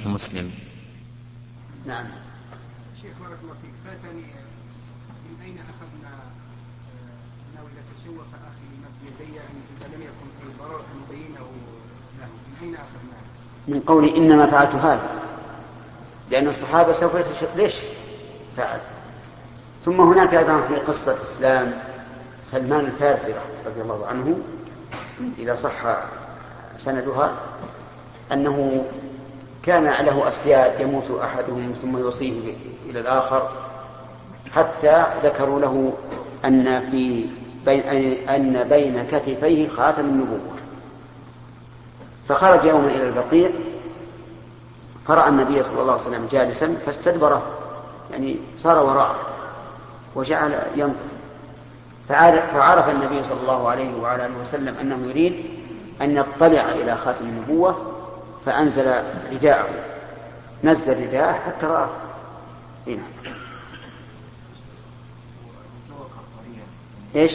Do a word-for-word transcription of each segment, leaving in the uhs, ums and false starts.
مسلم. نعم. شيخ بارك الله فيك، فاتني من أين أخذنا ناوي تشوف أخي مد يدي إذا لم يكن في ضرر مبينه له، من أين أخذناه؟ من قولي إنما فعلت هذا، لأن الصحابة سوف يتشوف ليش فعل. ثم هناك أيضا في قصة إسلام سلمان الفارسي رضي الله عنه إذا صح سندها أنه كان له أسياد يموت أحدهم ثم يوصيه إلى الآخر، حتى ذكروا له أن في بين أن بين كتفيه خاتم النبوة، فخرج يوما إلى البقيع فرأى النبي صلى الله عليه وسلم جالسا فاستدبره، يعني صار وراءه وجعل ينظر، فعرف النبي صلى الله عليه وعلى آله وسلم أنه يريد أن يطلع إلى خاتم النبوة، فأنزل رداءه، نزل رداءه حتى رآه. هنا إيش؟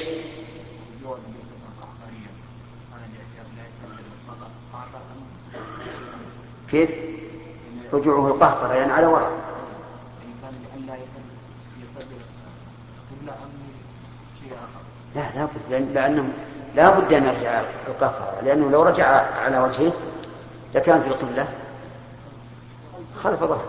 كيف؟ رجوعه القهقرة يعني على وراء. لا لا بد، لأنه لا بد أن يرجع القهقرة، لأنه لو رجع على وجهه لكان في القبلة خلف ظهره.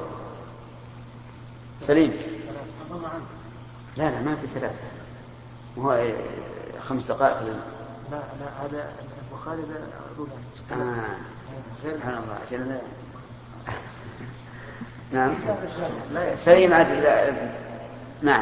سليم. لا لا ما في ثلاثة، وهو خمس دقائق. لا لا هذا البخاري ده آه. سبحان الله عشان نعم. سليم عدل. نعم.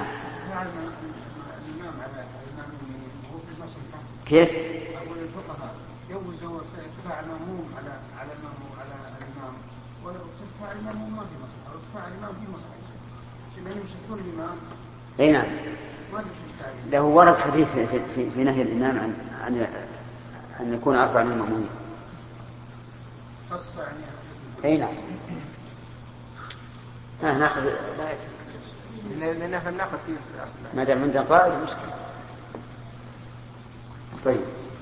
كيف؟ أقول الفقهاء يوزوا ارتفاع المأموم على على المأموم على الإمام، ولو ارتفاع المأموم ما في مصلحة، ارتفاع الإمام في مصلحة، لأنهم يشهدون الإمام. أي نعم. له ورد حديث في, في, في نهي الإمام عن عن أن يكون أرفع من المأمومين. خاصة يعني. أي نعم. ها ناخذ. لأن احنا بناخذ فيه في الأصل. ما دام عندنا قاعدة مشكلة. طيب.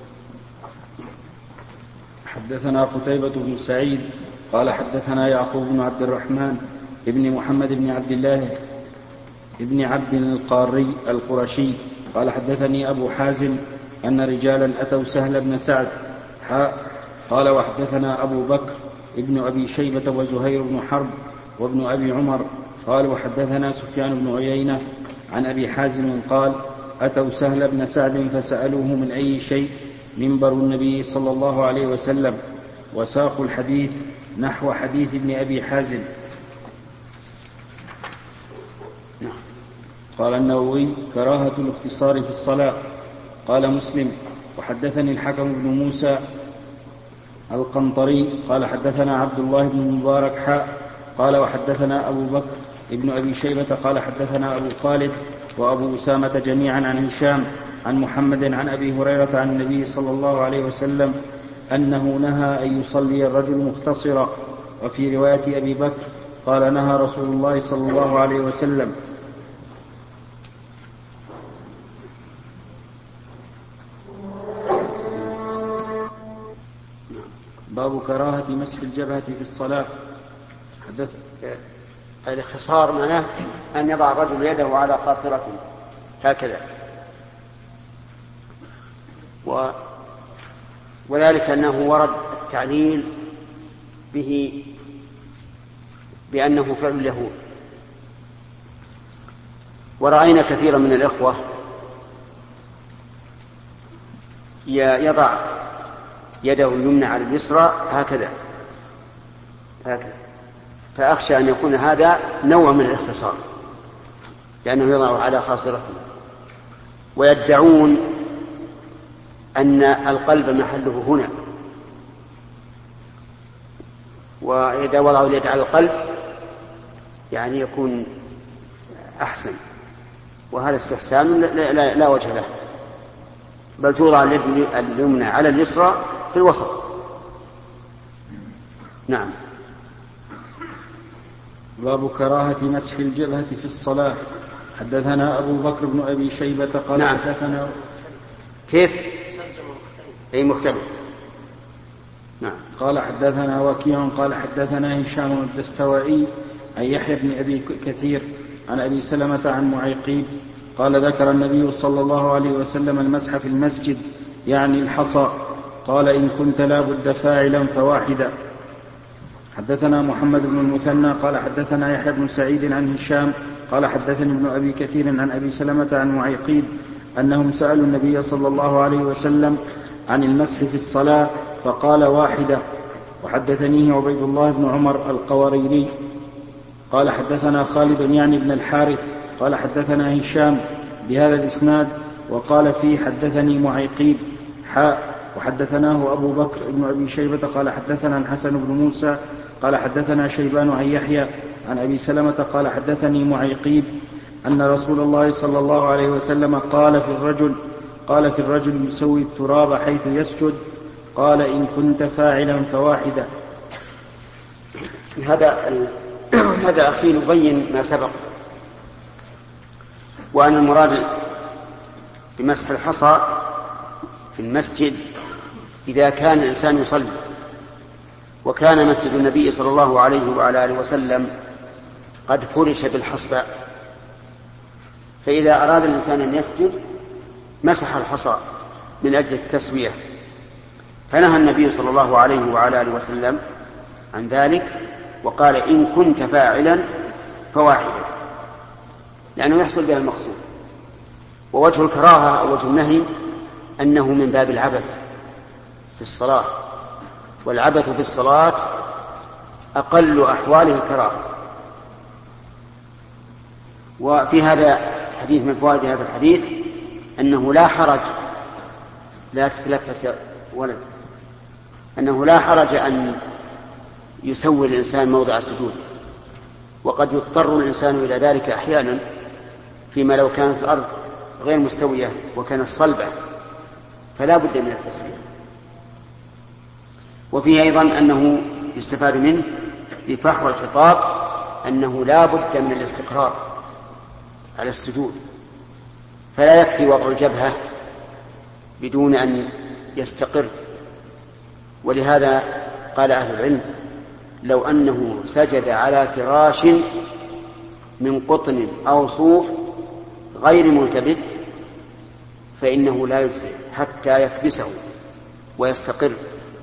حدثنا قتيبة بن سعيد قال حدثنا يعقوب بن عبد الرحمن ابن محمد بن عبد الله ابن عبد القاري القرشي قال حدثني أبو حازم أن رجالا أتوا سهل بن سعد قال وحدثنا أبو بكر ابن أبي شيبة وزهير بن حرب وابن أبي عمر قال وحدثنا سفيان بن عيينة عن أبي حازم قال أتوا سهل بن سعد فسألوه من أي شيء منبر النبي صلى الله عليه وسلم، وساقوا الحديث نحو حديث ابن أبي حازم. قال النووي كراهة الاختصار في الصلاة. قال مسلم وحدثني الحكم بن موسى القنطري قال حدثنا عبد الله بن المبارك حاء قال وحدثنا أبو بكر ابن أبي شيبة قال حدثنا أبو خالد وأبو أسامة جميعا عن هشام عن محمد عن أبي هريرة عن النبي صلى الله عليه وسلم أنه نهى أن يصلي الرجل مختصرا. وفي رواية أبي بكر قال نهى رسول الله صلى الله عليه وسلم. باب كراهة مسح الجبهة في الصلاة. حدث الاختصار معناه أن يضع الرجل يده على خاصرته هكذا، و... وذلك أنه ورد التعليل به بأنه فعل اليهود. ورأينا كثيرا من الإخوة يضع يده اليمنى على اليسرى هكذا هكذا، فأخشى أن يكون هذا نوع من الاختصار لأنه يضع على خاصرته، ويدعون أن القلب محله هنا، وإذا وضعوا اليد على القلب يعني يكون أحسن، وهذا استحسان لا, لا, لا وجه له، بل توضع اليد اليمنى على اليسرى في الوسط. نعم. باب كراهة مسح الجبهة في الصلاة. حدثنا أبو بكر بن أبي شيبة قال نعم. حدثنا كيف؟ أي مختلف. نعم. قال حدثنا وكيع قال حدثنا هشام الدستوائي عن يحيى بن أبي كثير عن أبي سلمة عن معيقيب قال ذكر النبي صلى الله عليه وسلم المسح في المسجد يعني الحصى قال إن كنت لا بد فاعلا فواحدا. حدثنا محمد بن المثنى قال حدثنا يحيى بن سعيد عن هشام قال حدثني ابن أبي كثير عن أبي سلمة عن معيقيب أنهم سألوا النبي صلى الله عليه وسلم عن المسح في الصلاة فقال واحدة. وحدثنيه عبيد الله بن عمر القواريري قال حدثنا خالد يعني بن الحارث قال حدثنا هشام بهذا الإسناد وقال فيه حدثني معيقيب حاء وحدثناه أبو بكر بن أبي شيبة قال حدثنا الحسن بن موسى قال حدثنا شيبان عن يحيى عن أبي سلمة قال حدثني معيقيب أن رسول الله صلى الله عليه وسلم قال في الرجل قال في الرجل يسوي التراب حيث يسجد قال إن كنت فاعلا فواحدا. هذا ال... هذا أخي يبين ما سبق، وأن المراد بمسح الحصى في المسجد إذا كان الإنسان يصلي، وكان مسجد النبي صلى الله عليه وعلى آله وسلم قد فرش بالحصباء، فإذا أراد الإنسان أن يسجد مسح الحصى من أجل التسوية، فنهى النبي صلى الله عليه وعلى آله وسلم عن ذلك وقال إن كنت فاعلا فواحدا، لأنه يحصل بها المقصود. ووجه الكراهة أو وجه النهي أنه من باب العبث في الصلاة، والعبث في الصلاة أقل أحواله الكراهة. وفي هذا الحديث من فوائد هذا الحديث أنه لا حرج، لا تتلفت ولد، أنه لا حرج أن يسوي الإنسان موضع السجود، وقد يضطر الإنسان إلى ذلك أحيانا فيما لو كانت الأرض غير مستوية وكانت صلبة فلا بد من التسوية. وفيه أيضا أنه يستفاد منه بفحوى الخطاب أنه لا بد من الاستقرار على السجود، فلا يكفي وضع الجبهة بدون أن يستقر. ولهذا قال أهل العلم لو أنه سجد على فراش من قطن أو صوف غير ملتبت فإنه لا يجزئ حتى يكبسه ويستقر.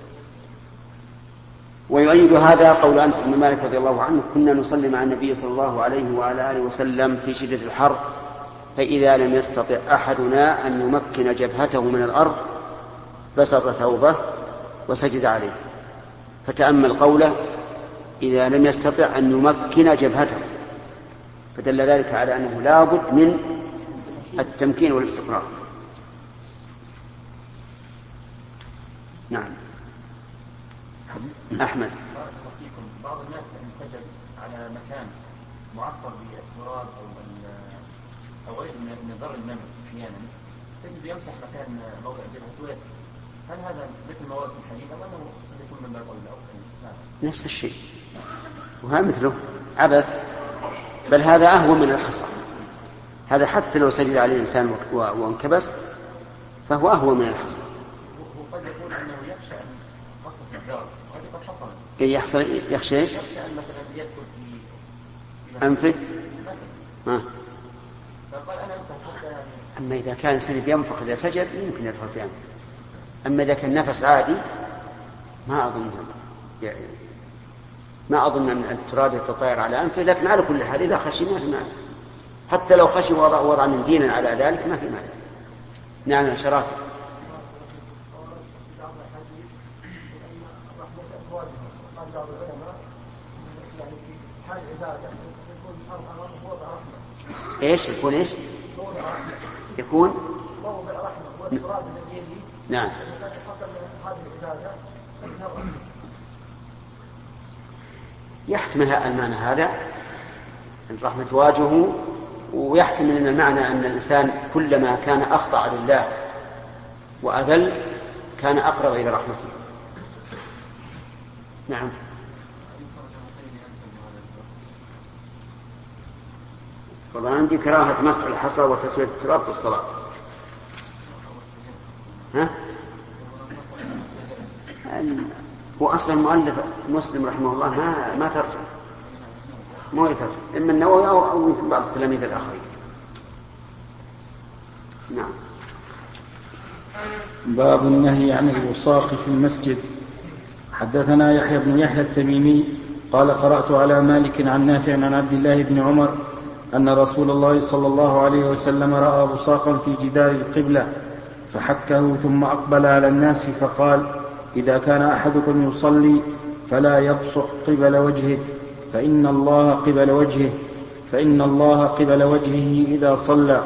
ويؤيد هذا قول أنس بن مالك رضي الله عنه كنا نصلي مع النبي صلى الله عليه وعلى آله وسلم في شدة الحر، فإذا لم يستطع أحدنا أن يمكن جبهته من الأرض بسط ثوبه وسجد عليه، فتأمل قوله إذا لم يستطع أن يمكن جبهته، فدل ذلك على أنه لا بد من التمكين والاستقرار. نعم. أحمد. بعض الناس إن سجد على مكان معطر بالتراب أو أو غير من ضر النمل أحيانا تجد يمسح مكان موضع جبهته ويسجد، هل هذا مثل مواد الحديد أو أنه يكون من باب أولى؟ نفس الشيء، وها مثله عبث، بل هذا أهون من الحصى. هذا حتى لو سجد عليه الإنسان وانكبس فهو أهون من الحصى. وقد يقول أنه يخشى أن قصة الدار وقد قد حصل يحصل يخشى ايش؟ يخشى أن مثلا يدخل في أنفه. ها. فقال أنا أمسح حتى. أما إذا كان الإنسان ينفخ إذا سجد يمكن يدخل في أنفه، أما إذا كان نفس عادي ما أظن ما أظن أن التراب يتطاير على أنفه، لكن على كل حال إذا خشي ما في مانع، حتى لو خشي وضع, وضع من دينا على ذلك ما في مانع. نعم يا شرف. ايش يكون ايش يكون نعم يحتمل المعنى هذا الرحمة واجهه، ويحتمل أن المعنى أن الإنسان كلما كان أخضع لله وأذل كان أقرب إلى رحمته. نعم. والله عندي كراهة مسح الحصى وتسوية التراب في الصلاة. ها؟ هو أصلا المؤلف مسلم رحمه الله ما ما ترجم، ما يترجم، إما النووي أو أو بعض التلاميذ الآخرين. نعم. باب النهي عن الوصاق في المسجد. حدثنا يحيى بن يحيى التميمي قال قرأت على مالك عن نافع عن عبد الله بن عمر أن رسول الله صلى الله عليه وسلم رأى بصاقا في جدار القبلة فحكه ثم أقبل على الناس فقال: إذا كان أحدكم يصلي فلا يبصق قبل وجهه فإن الله قبل وجهه فإن الله قبل وجهه إذا صلى.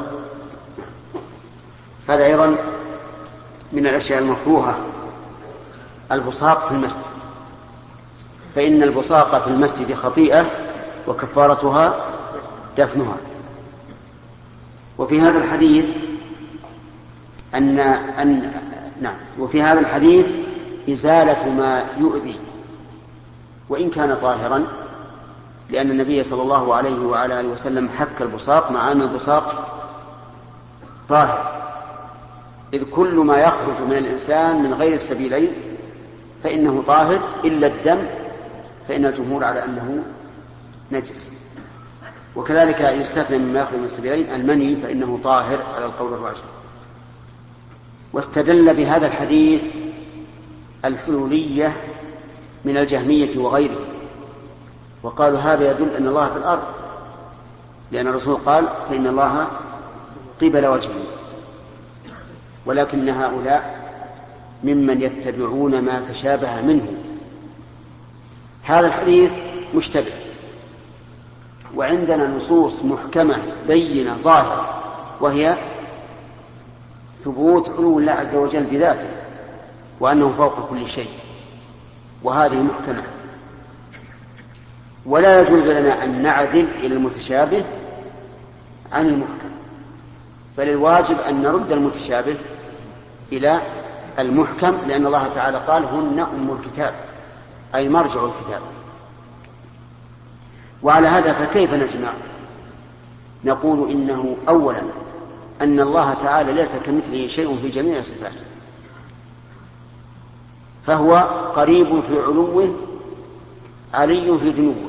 هذا أيضا من الأشياء المكروهة البصاق في المسجد، فإن البصاق في المسجد خطيئة وكفارتها دفنها. وفي هذا الحديث أن أن نعم وفي هذا الحديث إزالة ما يؤذي وإن كان طاهرا، لأن النبي صلى الله عليه وعلى آله وسلم حك البصاق مع أن البصاق طاهر، إذ كل ما يخرج من الإنسان من غير السبيلين فإنه طاهر إلا الدم، فإن الجمهور على أنه نجس. وكذلك يستثنى مما يخرج من السبيلين المني فإنه طاهر على القول الراجح. واستدل بهذا الحديث الحلولية من الجهمية وغيره، وقالوا هذا يدل أن الله في الأرض، لأن الرسول قال: فإن الله قبل وجهه. ولكن هؤلاء ممن يتبعون ما تشابه منه. هذا الحديث مشتبه، وعندنا نصوص محكمة بينة ظاهرة، وهي ثبوت علو الله عز وجل بذاته وأنه فوق كل شيء، وهذه محكمة. ولا يجوز لنا أن نعدل إلى المتشابه عن المحكم، بل الواجب أن نرد المتشابه إلى المحكم، لأن الله تعالى قال: هن أم الكتاب، أي مرجع الكتاب. وعلى هذا فكيف نجمع؟ نقول إنه أولا أن الله تعالى ليس كمثله شيء في جميع صفاته، فهو قريب في علوه علي في دنوه،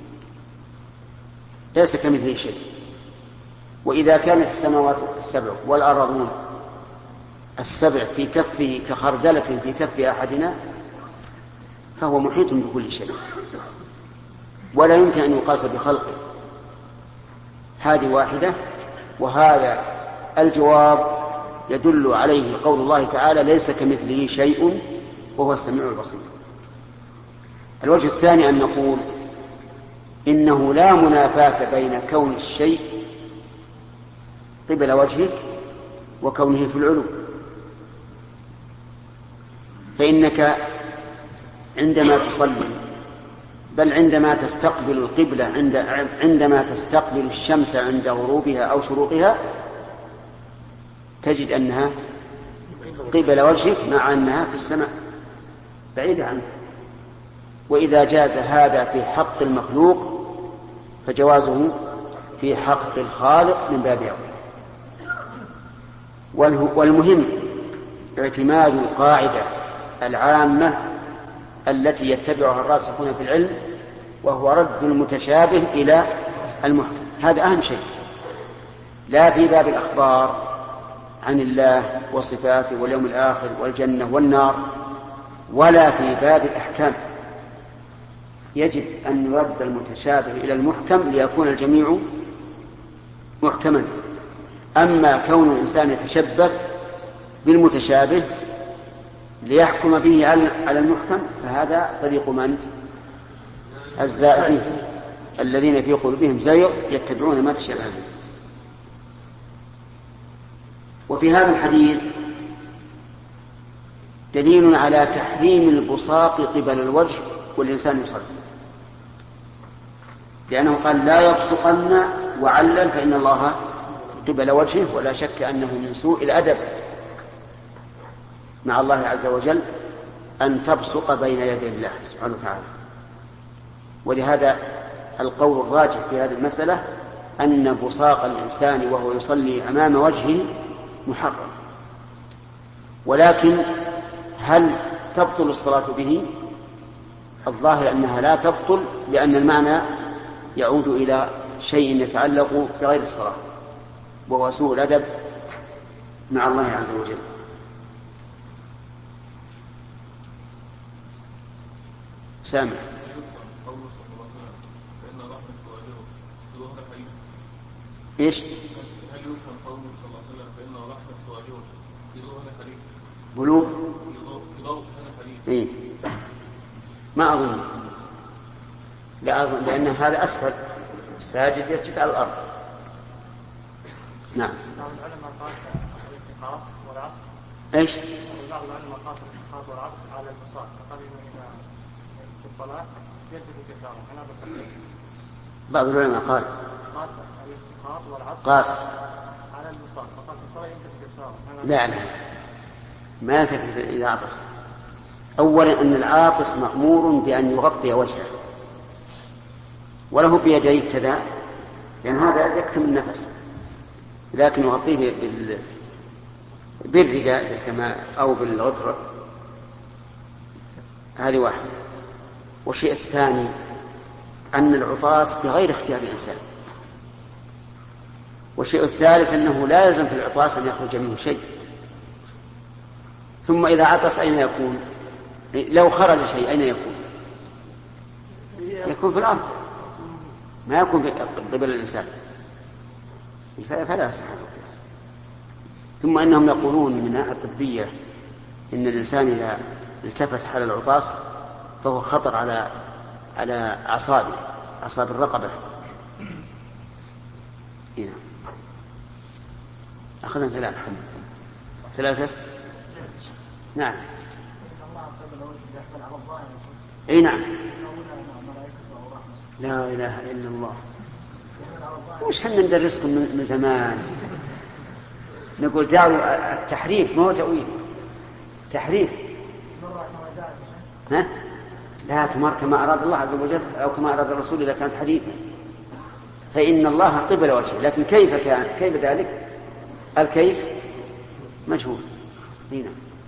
ليس كمثله شيء. وإذا كانت السماوات السبع والأرضون السبع في كفه كخردلة في كف أحدنا فهو محيط بكل شيء، ولا يمكن أن يقاس بخلقه. هذه واحدة. وهذا الجواب يدل عليه قول الله تعالى: ليس كمثله شيء وهو السميع البصير. الوجه الثاني أن نقول إنه لا منافاة بين كون الشيء قبل وجهك وكونه في العلو، فإنك عندما تصلي، بل عندما تستقبل القبلة، عند عندما تستقبل الشمس عند غروبها أو شروقها، تجد أنها قبل وجهك مع أنها في السماء بعيدة عنك. وإذا جاز هذا في حق المخلوق فجوازه في حق الخالق من باب أولى. والمهم اعتماد القاعدة العامة التي يتبعها الراسخون في العلم، وهو رد المتشابه إلى المحكم. هذا أهم شيء، لا في باب الأخبار عن الله وصفاته واليوم الآخر والجنة والنار، ولا في باب الأحكام. يجب أن يرد المتشابه إلى المحكم ليكون الجميع محكما. أما كون الإنسان يتشبث بالمتشابه ليحكم به على المحكم فهذا طريق من؟ الزائغين الذين في قلوبهم زيغ يتبعون ما تشابه منه. وفي هذا الحديث دليل على تحريم البصاق قبل الوجه والإنسان يصلي، لأنه قال: لا يبصقن، وعلل فإن الله قبل وجهه. ولا شك أنه من سوء الأدب مع الله عز وجل أن تبصق بين يدي الله سبحانه وتعالى. ولهذا القول الراجح في هذه المسألة أن بصاق الإنسان وهو يصلي أمام وجهه محرم. ولكن هل تبطل الصلاة به؟ الظاهر أنها لا تبطل، لأن المعنى يعود إلى شيء يتعلق بغير الصلاة، وهو سوء الأدب مع الله عز وجل. سامع. ايش؟ هل يفهم قوله صلى الله عليه وسلم فإن رحمة تواجهه في ضوء هذا الحديث؟ بلوغ؟ في ضوء هذا الحديث. إيه؟ ما أظن. لا أظن، لأن هذا أسفل، الساجد يسجد على الأرض. نعم. بعض العلماء قاس الالتقاط والعكس. ايش؟ بعض العلماء قاس الالتقاط والعكس على المصاب، فقال إنه إذا في الصلاة يلتفت يساره، أنا بس. بعض العلماء قال قاس الالتقاط والعكس قاس على المصاب، فقال في الصلاة يلتفت يساره. لا لا، ما يلتفت إذا عطس. أولا أن العاطس مأمور بأن يغطي وجهه، وله بيديه كذا، لأن هذا يكتم النفس، لكن يغطيه بال... بالرداء كما أو بالغطرة. هذه واحدة. والشيء الثاني أن العطاس بغير اختيار الإنسان. والشيء الثالث أنه لا يلزم في العطاس أن يخرج منه شيء. ثم إذا عطس أين يكون؟ لو خرج شيء أين يكون؟ يكون في الأرض، ما يكون قبل الإنسان، فلا يصح. ثم إنهم يقولون من الناحية الطبية إن الإنسان إذا التفت حال العطاس فهو خطر على على أعصابه، أعصاب الرقبة. هنا أخذنا ثلاثة. ثلاثة. نعم. اي نعم. لا اله الا الله. وش حنا ندرسكم من زمان؟ نقول دعوا التحريف، ما هو تأويل، تحريف. ها؟ لا تمر كما أراد الله عز وجل أو كما أراد الرسول إذا كانت حديثا، فإن الله قبل وجهه، لكن كيف كان كيف ذلك؟ الكيف مجهول. هنا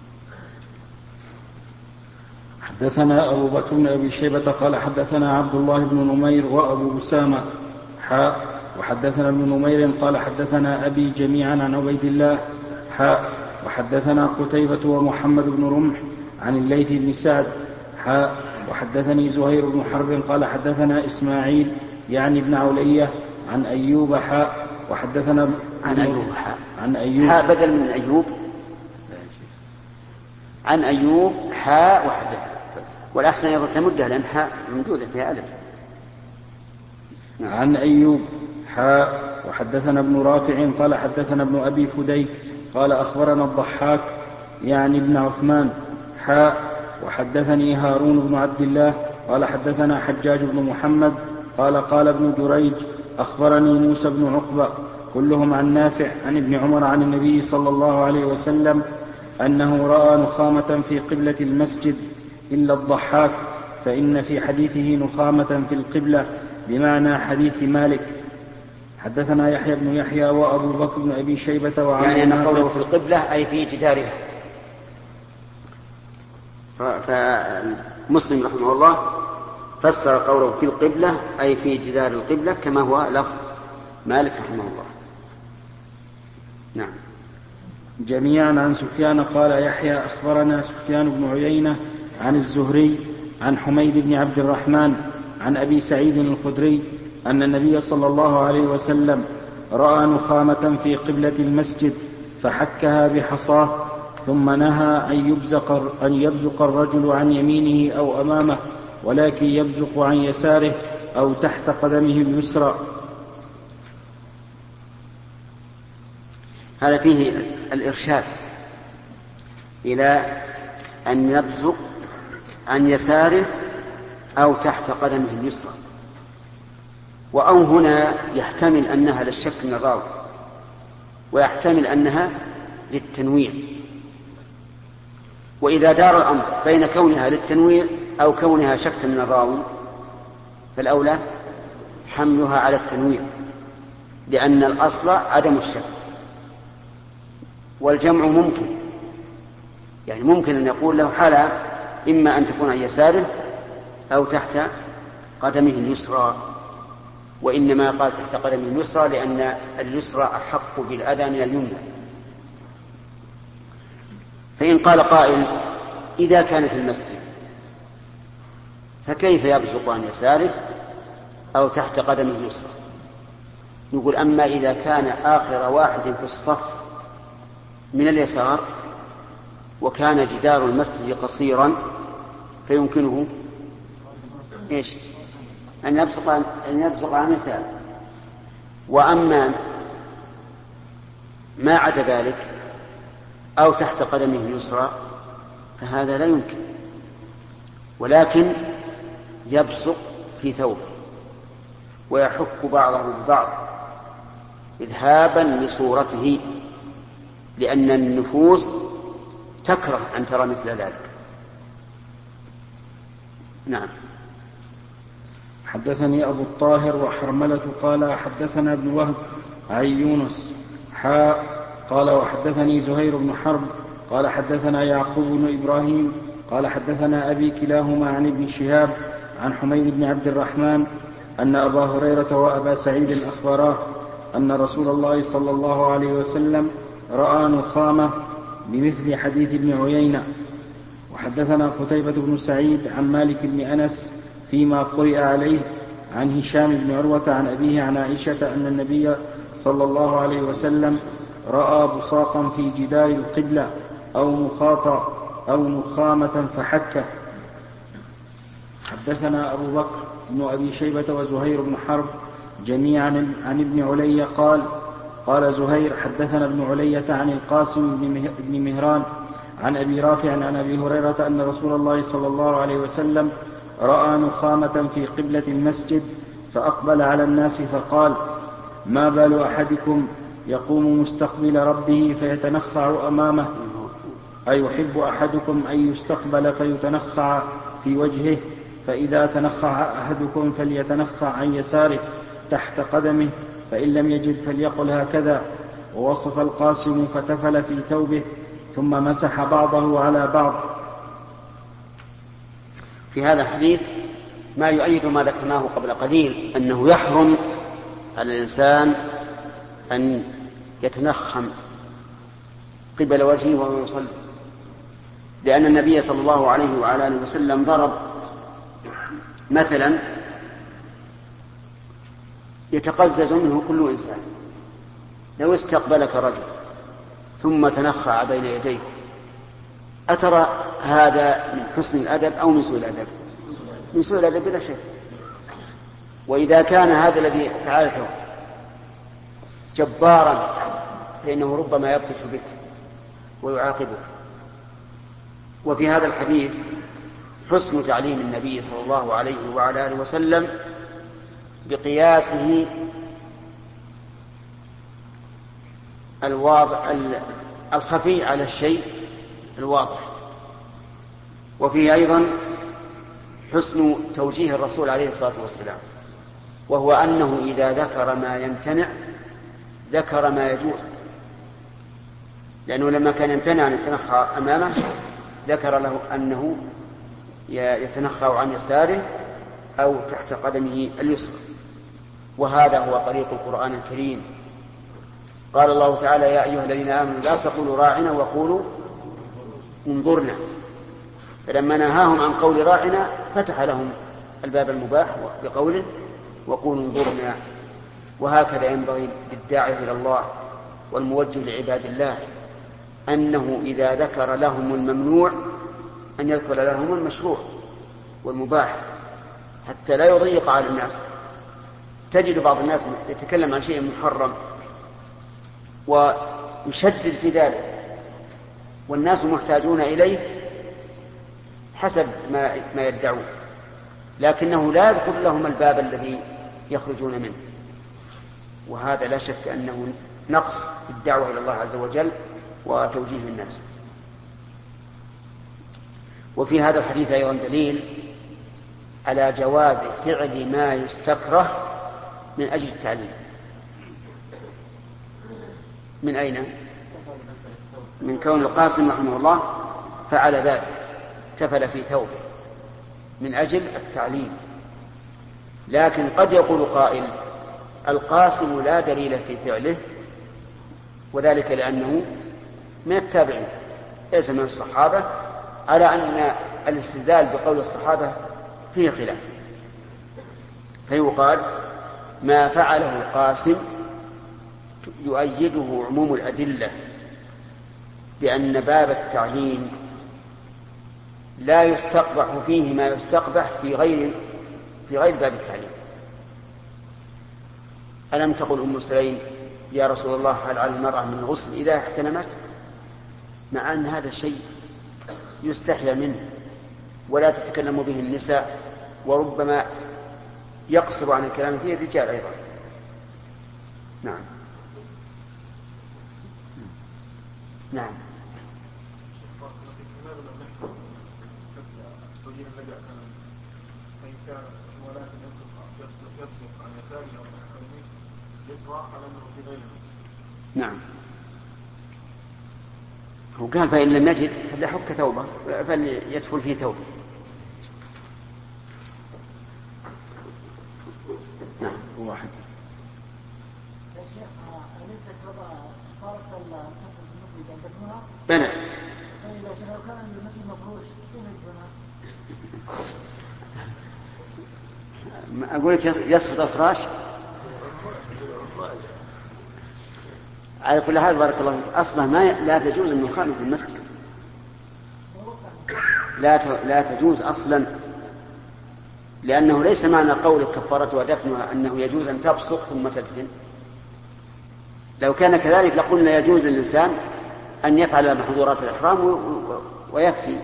حدثنا أبو بكر بن أبي شيبة قال حدثنا عبد الله بن نمير وأبو أسامة حاء وحدثنا ابن نمير قال حدثنا أبي جميعا عن عبيد الله حاء وحدثنا قتيبة ومحمد بن رمح عن الليث بن سعد حاء وحدثني زهير بن حرب قال حدثنا إسماعيل يعني ابن علية عن أيوب حاء وحدثنا عن أيوب حاء عن أيوب حاء بدل من أيوب، عن أيوب حاء وحدثنا، والأحسن أيضا تمدها لأن حاء ممدودة فيها ألف. عن أيوب حاء وحدثنا ابن رافع قال حدثنا ابن أبي فديك قال أخبرنا الضحاك يعني ابن عثمان حاء وحدثني هارون بن عبد الله قال حدثنا حجاج بن محمد قال قال ابن جريج أخبرني موسى بن عقبة كلهم عن نافع عن ابن عمر عن النبي صلى الله عليه وسلم أنه رأى نخامة في قبلة المسجد إلا الضحاك، فإن في حديثه نخامة في القبلة بمعنى حديث مالك. حدثنا يحيى بن يحيى وأبو بكر بن أبي شيبة وعن يعني أن قوله في القبلة أي في جدارها. فمسلم رحمه الله فسر قوله في القبلة أي في جدار القبلة كما هو لفظ مالك رحمه الله. نعم. جميعا عن سفيان قال يحيى أخبرنا سفيان بن عيينة عن الزهري عن حميد بن عبد الرحمن عن أبي سعيد الخدري أن النبي صلى الله عليه وسلم رأى نخامة في قبلة المسجد فحكها بحصاه ثم نهى أن يبزق, أن يبزق الرجل عن يمينه أو أمامه ولكن يبزق عن يساره أو تحت قدمه اليسرى. هذا فيه الإرشاد إلى أن يبزق عن يساره أو تحت قدمه اليسرى، وأو هنا يحتمل أنها للشك من الراوي ويحتمل أنها للتنويع، وإذا دار الأمر بين كونها للتنويع أو كونها شك من الراوي فالأولى حملها على التنويع، لأن الأصل عدم الشك، والجمع ممكن، يعني ممكن أن يقول له حالة إما أن تكون عن يساره أو تحت قدمه اليسرى، وإنما قال تحت قدمه اليسرى لأن اليسرى أحق بالأذى من اليمنى. فإن قال قائل إذا كان في المسجد فكيف يبزق عن يساره أو تحت قدمه اليسرى؟ نقول أما إذا كان آخر واحد في الصف من اليسار وكان جدار المسجد قصيرا فيمكنه إيش؟ أن يبزق أن يبزق عن يساره. وأما ما عدا ذلك أو تحت قدمه اليسرى فهذا لا يمكن، ولكن يبصق في ثوبه ويحك بعضه ببعض إذهابا لصورته، لأن النفوس تكره أن ترى مثل ذلك. نعم. حدثني أبو الطاهر وحرملة قال حدثنا ابن وهب عن يونس حاء قال وحدثني زهير بن حرب قال حدثنا يعقوب بن إبراهيم قال حدثنا أبي كلاهما عن ابن شهاب عن حميد بن عبد الرحمن أن أبا هريرة وأبا سعيد أخبراه أن رسول الله صلى الله عليه وسلم رأى نخامة بمثل حديث ابن عيينة. وحدثنا قتيبة بن سعيد عن مالك بن أنس فيما قرئ عليه عن هشام بن عروة عن أبيه عن عائشة أن النبي صلى الله عليه وسلم رأى بصاقا في جدار القبلة أو مخاطة أو نخامة فحكه. حدثنا أبو بكر بن أبي شيبة وزهير بن حرب جميعا عن ابن علي قال قال زهير حدثنا ابن علية عن القاسم بن مهران عن أبي رافع عن أبي هريرة أن رسول الله صلى الله عليه وسلم رأى نخامة في قبلة المسجد فأقبل على الناس فقال ما بال أحدكم يقوم مستقبل ربه فيتنخع أمامه أيحب أحدكم أن يستقبل فيتنخع في وجهه فإذا تنخع أحدكم فليتنخع عن يساره تحت قدمه فإن لم يجد فليقل هكذا. ووصف القاسم فتفل في ثوبه ثم مسح بعضه على بعض. في هذا الحديث ما يؤيد ما ذكرناه قبل قليل أنه يحرم على الإنسان أن يتنخم قبل وجهه وهو يصلي، لأن النبي صلى الله عليه وعلى آله وسلم ضرب مثلا يتقزز منه كل إنسان. لو استقبلك رجل ثم تنخع بين يديك أترى هذا من حسن الأدب أو من سوء الأدب؟ من سوء الأدب بلا شك. وإذا كان هذا الذي فعلته جبارا فإنه ربما يبطش بك ويعاقبك. وفي هذا الحديث حسن تعليم النبي صلى الله عليه وعلى آله وسلم بقياسه الواضح الخفي على الشيء الواضح. وفيه أيضا حسن توجيه الرسول عليه الصلاة والسلام، وهو أنه إذا ذكر ما يمتنع ذكر ما يجوز، لأنه لما كان يمتنع أن يتنخع أمامه ذكر له أنه يتنخع عن يساره أو تحت قدمه اليسرى. وهذا هو طريق القرآن الكريم. قال الله تعالى يا أيها الذين آمنوا لا تقولوا راعنا وقولوا انظرنا، فلما نهاهم عن قول راعنا فتح لهم الباب المباح بقوله وقولوا انظرنا. وهكذا ينبغي للداعي إلى الله والموجه لعباد الله أنه إذا ذكر لهم الممنوع أن يذكر لهم المشروع والمباح حتى لا يضيق على الناس. تجد بعض الناس يتكلم عن شيء محرم ويشدد في ذلك والناس محتاجون إليه حسب ما, ما يدعون، لكنه لا يذكر لهم الباب الذي يخرجون منه، وهذا لا شك أنه نقص في الدعوة إلى الله عز وجل وتوجيه الناس. وفي هذا الحديث أيضا دليل على جواز فعل ما يستكره من أجل التعليم. من أين؟ من كون القاسم رحمه الله فعل ذلك، تفل في ثوبه من أجل التعليم. لكن قد يقول قائل القاسم لا دليل في فعله، وذلك لأنه من التابعين ليس من الصحابة، على أن الاستدلال بقول الصحابة فيه خلاف، فيقال ما فعله القاسم يؤيده عموم الأدلة بأن باب التعليم لا يستقبح فيه ما يستقبح في غير في غير باب التعليم. ألم تقل أم سليم يا رسول الله هل على المرأة من غسل إذا احتلمت؟ مع أن هذا شيء يستحيا منه ولا تتكلم به النساء، وربما يقصر عن الكلام فيه الرجال أيضا. نعم نعم نعم. هو قال فإن لم يجد فليحك ثوبه فليدخل في ثوبه. نعم. واحد يا شيخ أليس كفارة الكفر في المسجد أن تكونها؟ بنى. إذا شيخ لو كان المسجد مفروش كيف يكونها؟ أقول لك يسقط الفراش. على كل حال بارك الله فيك، أصلا ما لا تجوز أن يخالف في المسجد، لا لا تجوز أصلا، لأنه ليس معنى قول كفارة ودفنها أنه يجوز أن تبصق ثم تدفن. لو كان كذلك لقلنا يجوز للإنسان أن يفعل محظورات الإحرام ويكفي،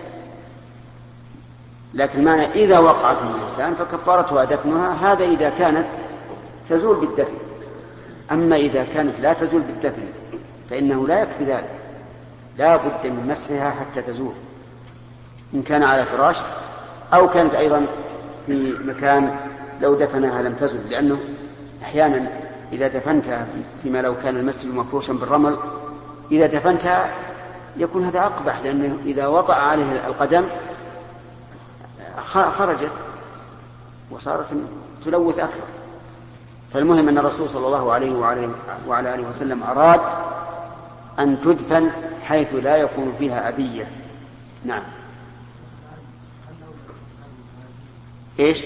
لكن معنى إذا وقعت من الإنسان فكفارتها دفنها، هذا إذا كانت تزول بالدفن. أما إذا كانت لا تزول بالدفن فإنه لا يكفي ذلك، لا بد من مسحها حتى تزول، إن كان على فراش أو كانت أيضا في مكان لو دفنها لم تزل، لأنه أحيانا إذا دفنتها فيما لو كان المسجد مفروشا بالرمل إذا دفنتها يكون هذا أقبح، لأنه إذا وطأ عليه القدم خرجت وصارت تلوث أكثر. فالمهم أن الرسول صلى الله عليه وعلى آله وسلم أراد أن تدفن حيث لا يكون فيها أذية. نعم. إيش؟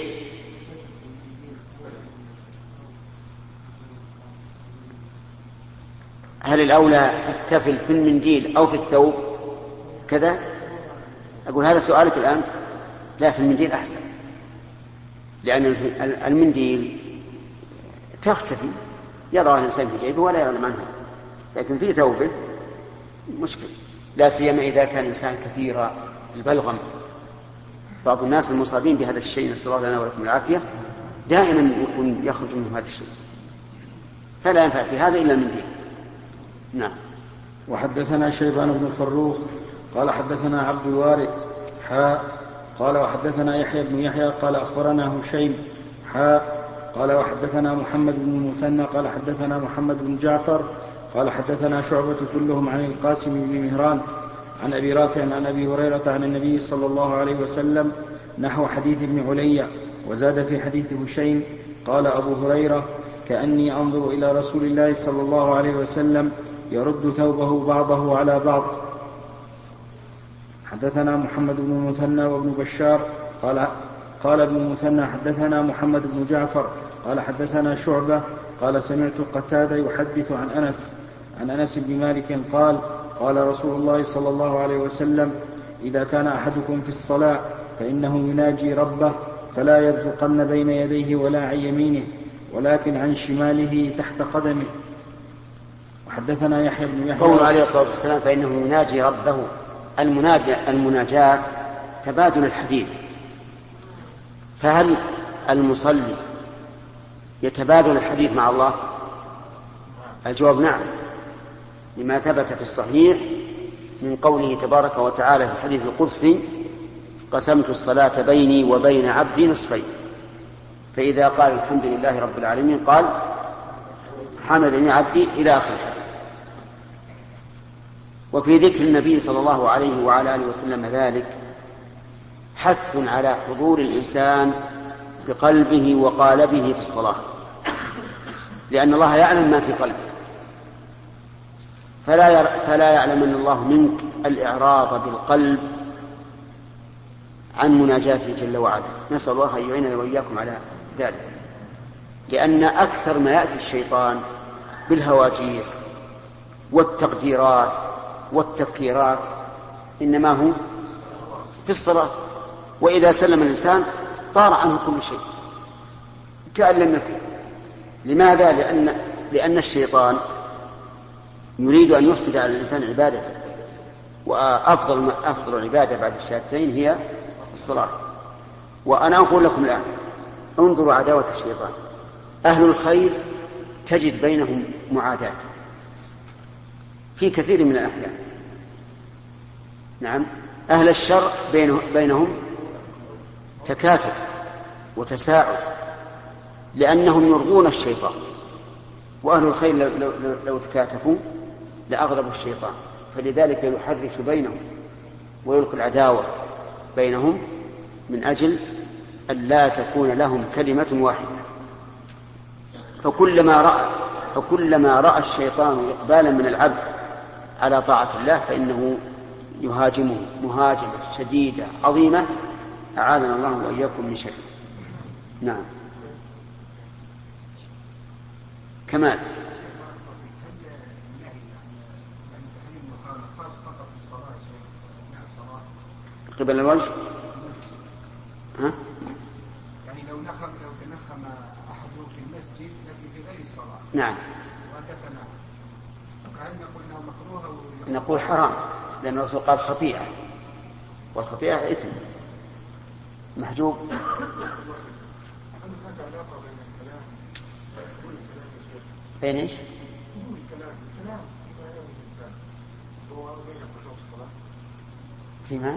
هل الأولى التفل في المنديل أو في الثوب كذا؟ أقول هذا سؤالك الآن. لا، في المنديل أحسن، لأن المنديل تختفي، يضع الإنسان في جيبه ولا يعلم عنها، لكن في ثوبه مشكل، لا سيما إذا كان الإنسان كثير البلغم. بعض الناس المصابين بهذا الشيء نسأل الله لنا ولكم العافية دائما يكون يخرج منهم هذا الشيء، فلا ينفع في هذا إلا المنديل. نعم. وحدثنا شيبان بن الفروخ قال حدثنا عبد الوارث حاء قال وحدثنا يحيى بن يحيى قال أخبرنا هشيم حاء قال وحدثنا محمد بن المثنى قال حدثنا محمد بن جعفر قال حدثنا شعبة كلهم عن القاسم بن مهران عن أبي رافع عن أبي هريرة عن النبي صلى الله عليه وسلم نحو حديث ابن علي، وزاد في حديث هشيم قال أبو هريرة كأني أنظر إلى رسول الله صلى الله عليه وسلم يرد ثوبه بعضه على بعض. حدثنا محمد بن المثنى وابن بشار قال قال ابن المثنى حدثنا محمد بن جعفر قال حدثنا شعبة قال سمعت قتادة يحدث عن أنس عن أنس بن مالك قال قال رسول الله صلى الله عليه وسلم إذا كان أحدكم في الصلاة فإنه يناجي ربه فلا يبزقن بين يديه ولا عن يمينه ولكن عن شماله تحت قدمه. وحدثنا يحيى بن يحيى قول عليه الصلاة والسلام فإنه يناجي ربه، المناجاة تبادل الحديث، فهل المصلي يتبادل الحديث مع الله؟ الجواب نعم، لما ثبت في الصحيح من قوله تبارك وتعالى في الحديث القدسي قسمت الصلاة بيني وبين عبدي نصفين، فإذا قال الحمد لله رب العالمين قال حمدني عبدي إلى آخر الحديث. وفي ذكر النبي صلى الله عليه وعلى آله وسلم ذلك حث على حضور الإنسان بقلبه وقالبه في الصلاة، لأن الله يعلم ما في قلبه، فلا فلا يعلمن الله منك الإعراض بالقلب عن مناجاته جل وعلا. نسأل الله أن يعيننا وإياكم على ذلك، لأن أكثر ما يأتي الشيطان بالهواجيس والتقديرات والتفكيرات إنما هو في الصلاة، وإذا سلم الإنسان طار عنه كل شيء كأن لم يكن. لماذا؟ لأن, لأن الشيطان يريد أن يفسد على الإنسان عبادته، وأفضل أفضل عبادة بعد الشهادتين هي الصلاة. وأنا أقول لكم الآن انظروا عداوة الشيطان. أهل الخير تجد بينهم معاداة في كثير من الأحيان، نعم. أهل الشر بينهم تكاتف وتساعد، لأنهم يرضون الشيطان. وأهل الخير لو, لو, لو تكاتفوا لأغضبوا الشيطان، فلذلك يحرش بينهم ويلقي العداوة بينهم من أجل أن لا تكون لهم كلمة واحدة. فكلما رأى, فكلما رأى الشيطان إقبالا من العبد على طاعة الله فإنه يهاجمه مهاجمة شديدة عظيمة، أعاذنا الله وإياكم من شر. نعم. كمال. قبل الوجه؟ ها؟ يعني لو نخم لو تنخم أحد في المسجد لكن في غير الصلاة. نعم. وكفنا. هل نقول إنه مكروه أو نقول حرام، لأن الرسول قال خطيئة، والخطيئة إثم محجوب. بين ايش؟ فيما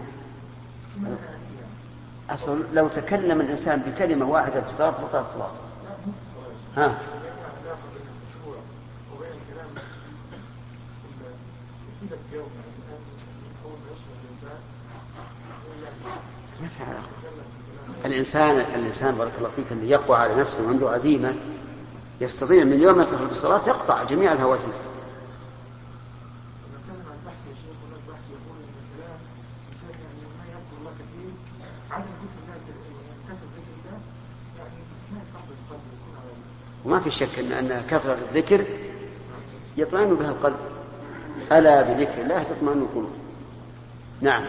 أصل لو تكلم الإنسان بكلمة واحدة في الصلاة بطلت الصلاة. ها؟ ما في علاقة. الإنسان الإنسان بارك الله فيك اللي يقوى على نفسه وعنده عزيمة يستطيع من يوم يدخل في الصلاة يقطع جميع الهواجس. وما في شك أن أن كثرة الذكر يطمئن بها القلب. ألا بذكر الله تطمئن القلوب. نعم.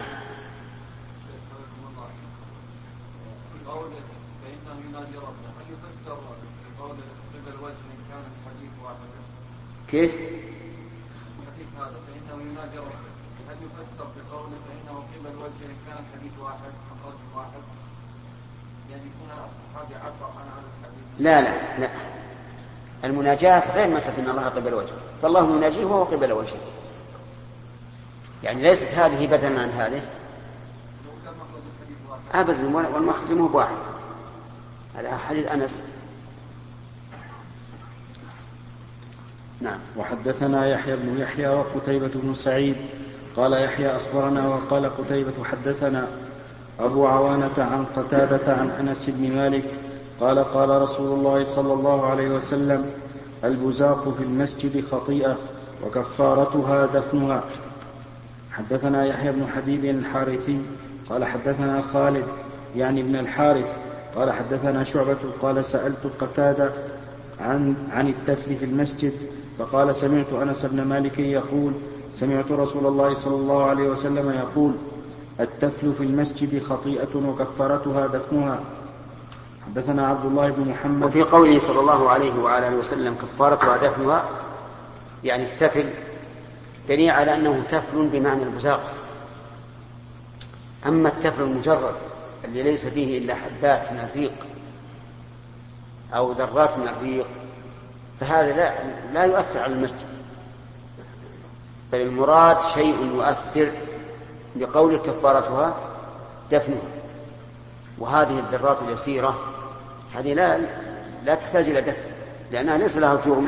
كيف؟ الحديث هذا فإنه ينادي ربه، هل يفسر بقوله فإنه قبل وجهه كان الحديث واحد عن رجل واحد؟ يعني يكون الصحابي عبر عن هذا الحديث؟ لا لا لا، المناجاة غير مسألة أن الله قبل وجهه، فالله يناجيه وهو قبل وجهه، يعني ليست هذه بدلا عن هذه أبدا، والمخرج مو بواحد. هذا حديث أنس. نعم. وحدثنا يحيى بن يحيى وقتيبة بن سعيد قال يحيى أخبرنا وقال قتيبة حدثنا أبو عوانة عن قتادة عن أنس بن مالك قال قال رسول الله صلى الله عليه وسلم البزاق في المسجد خطيئة وكفارتها دفنها. حدثنا يحيى بن حبيب الحارثي قال حدثنا خالد يعني ابن الحارث قال حدثنا شعبة قال سألت قتادة عن, عن التفل في المسجد فقال سمعت أنس بن مالك يقول سمعت رسول الله صلى الله عليه وسلم يقول التفل في المسجد خطيئة وكفارتها دفنها. حدثنا عبد الله بن محمد. وفي قوله صلى الله عليه وعلى اله وسلم كفارتها دفنها يعني التفل دليل على أنه تفل بمعنى البزاق. أما التفل المجرد اللي ليس فيه إلا حبات من الريق أو ذرات من الريق فهذا لا, لا يؤثر على المسجد، بل المراد شيء يؤثر بقول كفارتها دفنها. وهذه الذرات اليسيرة هذه لا, لا تحتاج إلى دفن لأنها ليس لها جرم.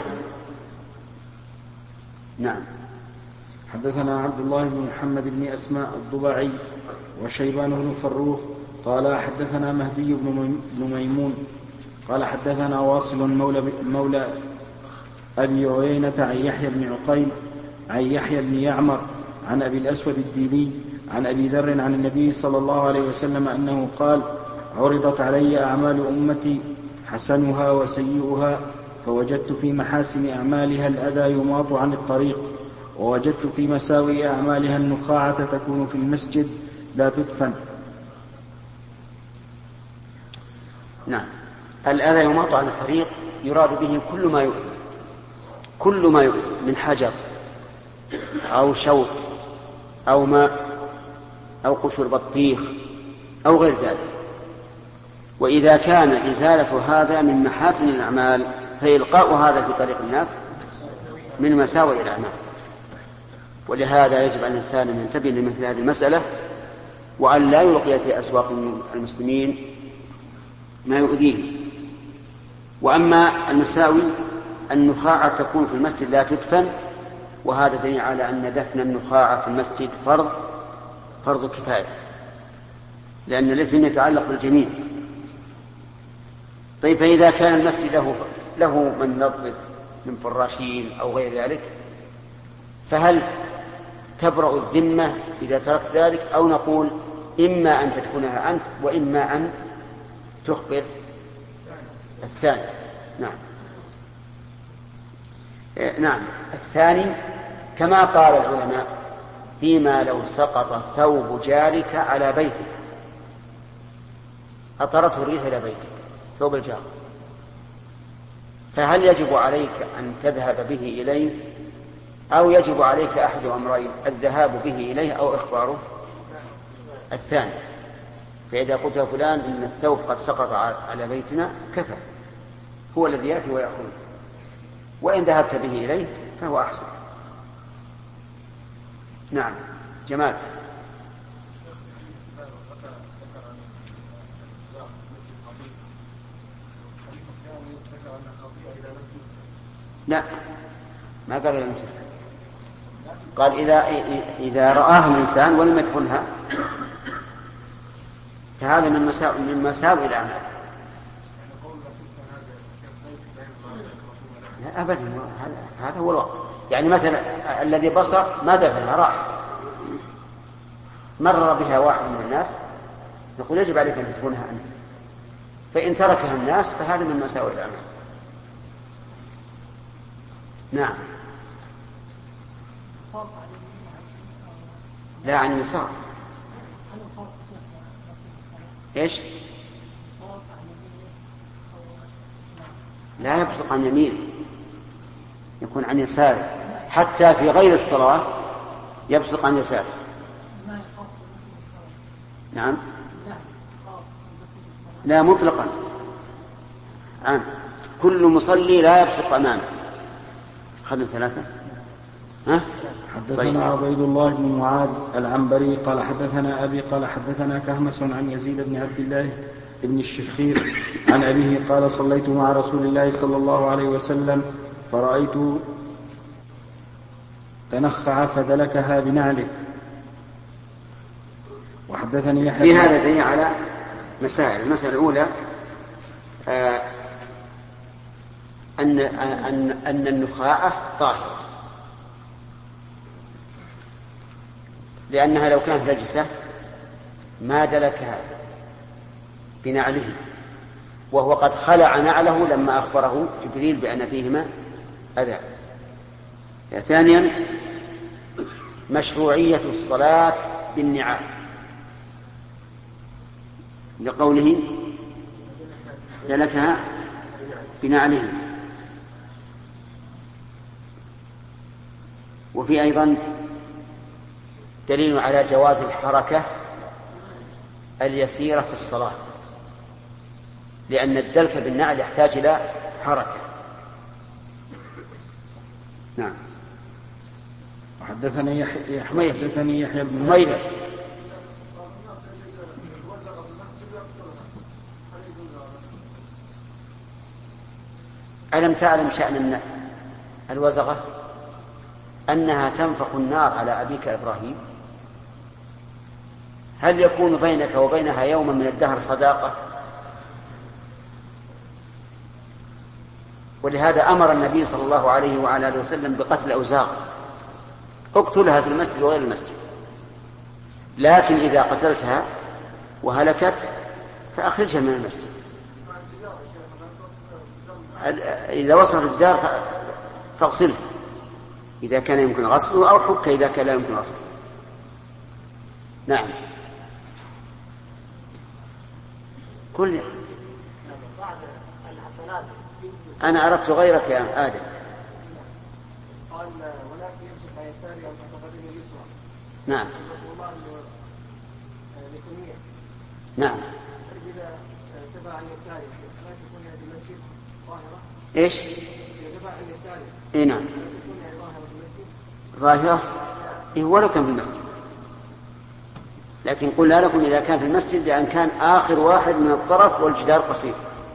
نعم. حدثنا عبد الله بن محمد بن أسماء الضباعي وشيبان بن فروخ قال حدثنا مهدي بن ميمون قال حدثنا واصل مولى, مولى أبي عيينة عن يحيى بن عقيل عن يحيى بن يعمر عن أبي الأسود الديني عن أبي ذر عن النبي صلى الله عليه وسلم أنه قال: عرضت علي أعمال أمتي حسنها وسيئها، فوجدت في محاسن أعمالها الأذى يماط عن الطريق، ووجدت في مساوئ أعمالها النخاعة تكون في المسجد لا تدفن. نعم، الأذى يماط عن الطريق يراد به كل ما يؤذي، كل ما يؤذي من حجر أو شوك أو ماء أو قشر بطيخ أو غير ذلك. وإذا كان إزالة هذا من محاسن الأعمال فإلقاء هذا في طريق الناس من مساوئ الأعمال. ولهذا يجب على الإنسان أن ينتبه لمثل هذه المسألة، وأن لا يلقي في أسواق المسلمين ما يؤذيه. وأما المساوي النخاعة تكون في المسجد لا تدفن، وهذا دليل على أن دفن النخاعة في المسجد فرض فرض كفاية، لأن الإثم يتعلق بالجميع. طيب، فإذا كان المسجد له, له من نظف من فراشين أو غير ذلك، فهل تبرأ الذمة إذا تركت ذلك، أو نقول إما أن تدفنها أنت وإما أن تخبر الثاني؟ نعم نعم الثاني كما قال العلماء: فيما لو سقط ثوب جارك على بيتك، أطرته الريح إلى بيتك، ثوب الجار، فهل يجب عليك أن تذهب به إليه، أو يجب عليك أحد أمرين: الذهاب به إليه أو إخباره؟ الثاني. فإذا قلت يا فلان إن الثوب قد سقط على بيتنا، كفى، هو الذي يأتي ويأخذه. وإن ذهبت به إليه فهو أحسن. نعم جمال. لا، ما قال لم تدفن، قال إذا إذا رآها الإنسان ولم يدفنها فهذا من مساوئ من مساوئ الأعمال. لا أبدا، هذا هو الواقع. يعني مثلا الذي بصر ما دفنها، راح مر بها واحد من الناس، نقول يجب عليك أن تدفنها أنت. فإن تركها الناس فهذا من مساوئ الأعمال. نعم. لا، عن يسار. ايش؟ لا يبصق عن يمينه، يكون عن يساره، حتى في غير الصلاة يبصق عن يساره. نعم، لا مطلقا، عام، كل مصلي لا يبصق أمامه. خذوا ثلاثة. ها؟ حدثنا طيب. عبيد الله بن معاذ العنبري قال حدثنا أبي قال حدثنا كهمس عن يزيد بن عبد الله بن الشخير عن أبيه قال: صليت مع رسول الله صلى الله عليه وسلم فرأيته تنخع فدلكها بنعله. وحدثني يحيى. في هذا دليل على مسائل. المسألة الأولى آه أن أن أن النخاعة طاهرة، لأنها لو كانت نجسة ما دلكها بنعله، وهو قد خلع نعله لما أخبره جبريل بأن فيهما أذى. ثانيا مشروعية الصلاة بالنعال، لقوله دلكها بنعله. وفي أيضا دليل على جواز الحركة اليسيرة في الصلاة، لأن الدلك بالنعل يحتاج إلى حركة. نعم. وحدثني يحيى حدثني يحيى بن حميدة. ألم تعلم شأن الوزغة أنها تنفخ النار على أبيك إبراهيم؟ هل يكون بينك وبينها يوما من الدهر صداقة؟ ولهذا أمر النبي صلى الله عليه وعلى آله وسلم بقتل الأوزاغ، اقتلها في المسجد وغير المسجد، لكن إذا قتلتها وهلكت فأخرجها من المسجد. إذا وصلت الدار فاغسله إذا كان يمكن غسله، أو حك إذا كان لا يمكن غسله. نعم. كل أنا أردت غيرك يا آدم. قال ولكن يمسك على يساره أو تقدم اليسرى. نعم. نعم. إذا تبع عن يساره لا تكون هذه المسجد ظاهرة. إيش؟ إذا تبع عن يساره. إيه نعم. لا تكون ظاهرة في المسجد. ظاهرة. إيه ولو كان في المسجد. لكن قلنا لكم إذا كان في المسجد لأن كان آخر واحد من الطرف والجدار قصير.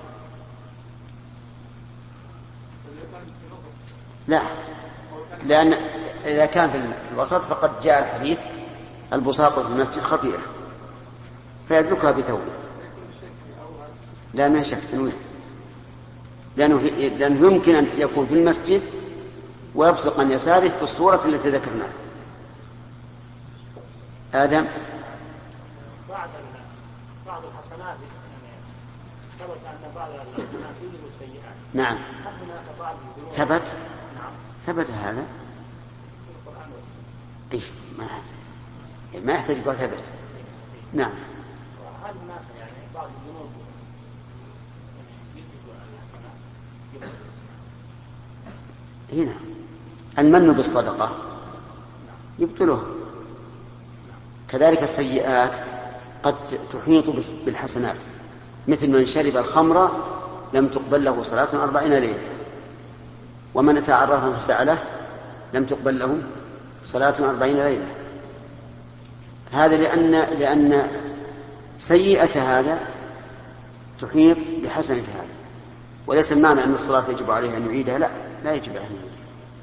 لا، لأن إذا كان في الوسط فقد جاء الحديث البصاق في المسجد خطيئة فيدلكها بثوبه. لا ما شك تنويه، لأنه, لأنه يمكن أن يكون في المسجد ويبصق عن يساره في الصورة التي ذكرناها. آدم. بعض بعض الحسنات ثبت أن بعض الحسنات يوجب السيئات. نعم. ثبت. نعم. ثبت هذا. إيه ما ما يحتاج يقول ثبت. نعم. هل هناك يعني بعض الذنوب يجب الحسنات؟ هنا المن بالصدقة يبطله. كذلك السيئات قد تحيط بالحسنات، مثل من شرب الخمر لم تقبل له صلاة أربعين ليلة، ومن تعرف فسأله لم تقبل له صلاة أربعين ليلة. هذا لأن لأن سيئة هذا تحيط بحسنة هذا، وليس المعنى أن الصلاة يجب عليه أن يعيدها، لا لا يجب عليه أن يعيدها.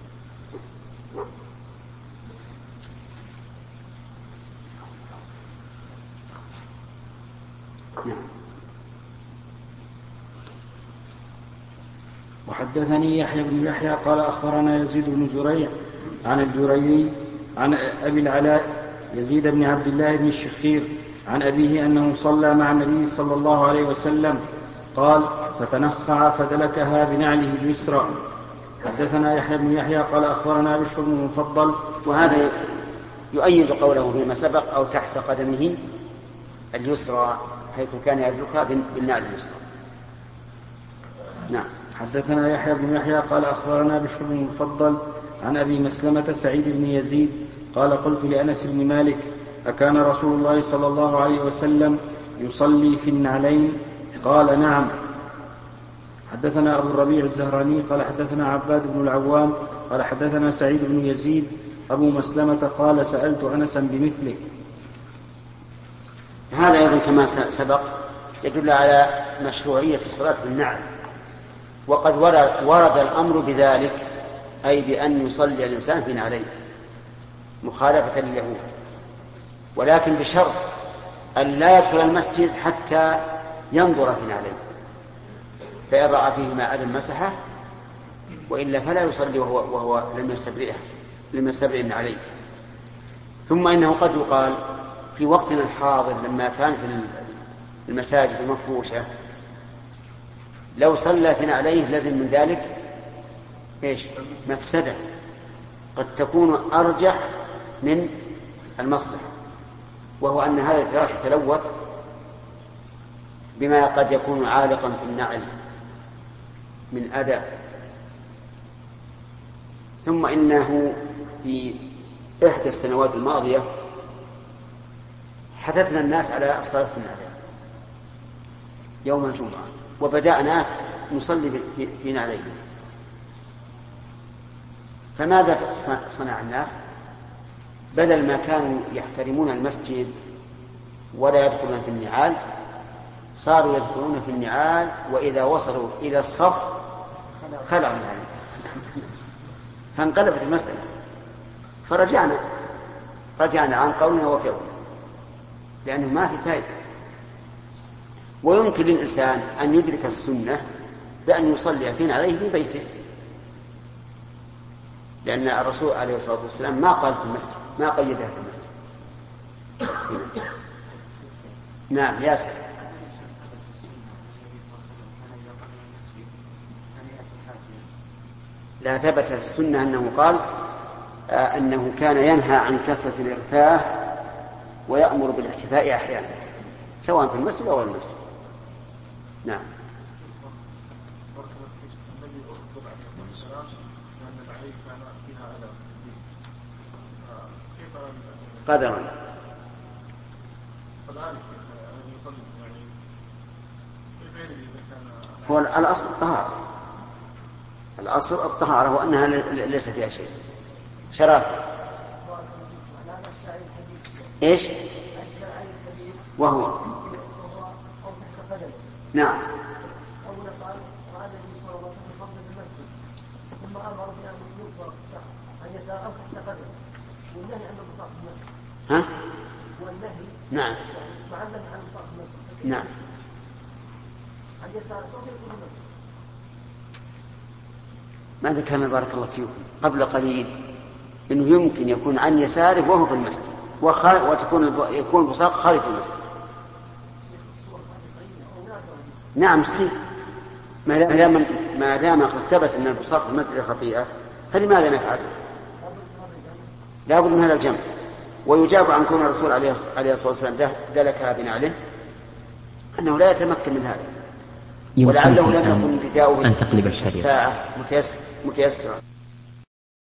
نعم. وحدثني يحيى بن يحيى قال أخبرنا يزيد بن زريع عن الجريري عن أبي العلاء يزيد بن عبد الله بن الشخير عن أبيه أنه صلى مع النبي صلى الله عليه وسلم قال فتنخع فدلكها بنعله اليسرى. حدثنا يحيى بن يحيى قال أخبرنا بشر بن المفضل. وهذا يؤيد قوله فيما سبق أو تحت قدمه اليسرى، حيث كان يدلكها بالنعل اليسرى. نعم. حدثنا يحيى بن يحيى قال أخبرنا بشر بن المفضل عن أبي مسلمة سعيد بن يزيد قال قلت لأنس بن مالك أكان رسول الله صلى الله عليه وسلم يصلي في النعلين؟ قال نعم. حدثنا أبو الربيع الزهراني قال حدثنا عباد بن العوام قال حدثنا سعيد بن يزيد أبو مسلمة قال سألت أنسا بمثله. هذا أيضا كما سبق يدل على مشروعية الصلاة بالنعل، وقد ورد الأمر بذلك، أي بأن يصلي الإنسان في نعلين مخالفة لليهود، ولكن بشرط أن لا يدخل المسجد حتى ينظر في نعلين، فإن رأى فيهما أذى مسحه، وإلا فلا يصلي وهو, وهو لم يستبرئه لم يستبرئ النعلين. ثم إنه قد يقال في وقتنا الحاضر لما كانت المساجد مفروشة لو صلى في نعليه لازم من ذلك إيش؟ مفسدة قد تكون أرجح من المصلحة، وهو أن هذا الفراش يتلوث بما قد يكون عالقا في النعل من أذى. ثم إنه في إحدى السنوات الماضية حدثنا الناس على الصلاة في النعلين يوم الجمعة، وبدأنا نصلي في نعلين، فماذا صنع الناس؟ بدل ما كانوا يحترمون المسجد ولا يدخلون في النعال، صاروا يدخلون في النعال، وإذا وصلوا إلى الصف خلعوا النعال، فانقلبت المسألة، فرجعنا رجعنا عن قولنا وفعلنا. لأنه ما في فائدة. ويمكن للإنسان أن يدرك السنة بأن يصلي فين عليه في بيته، لأن الرسول عليه الصلاة والسلام ما قال في المسجد، ما قيدها في المسجد. نعم ياسر. لا ثبت في السنة أنه قال آه أنه كان ينهى عن كثرة الإرفاه ويأمر بالاحتفاء أحيانا، سواء في المسجد أو المسجد. نعم. قدرا. هو الأصل الطهارة، الأصل الطهارة وأنها ليس فيها شيء. شرف إيش؟ وهو نعم. ها؟ نعم. نعم. ماذا كان بارك الله فيكم قبل قليل إنه يمكن يكون عن يساره وهو في المسجد وتكون يكون البصاق خارج المسجد. نعم صحيح. ما دام ما دام قد ثبت أن البصاق في المسجد خطيئة فلماذا نفعل؟ لا بد من هذا الجمع. ويجاب عن كون الرسول عليه الصلاة والسلام دلكها بنعله أنه لا يتمكن من هذا، ولعله لم يكن ابتداؤه أن تقلب الشريعة ساعة متيسرة.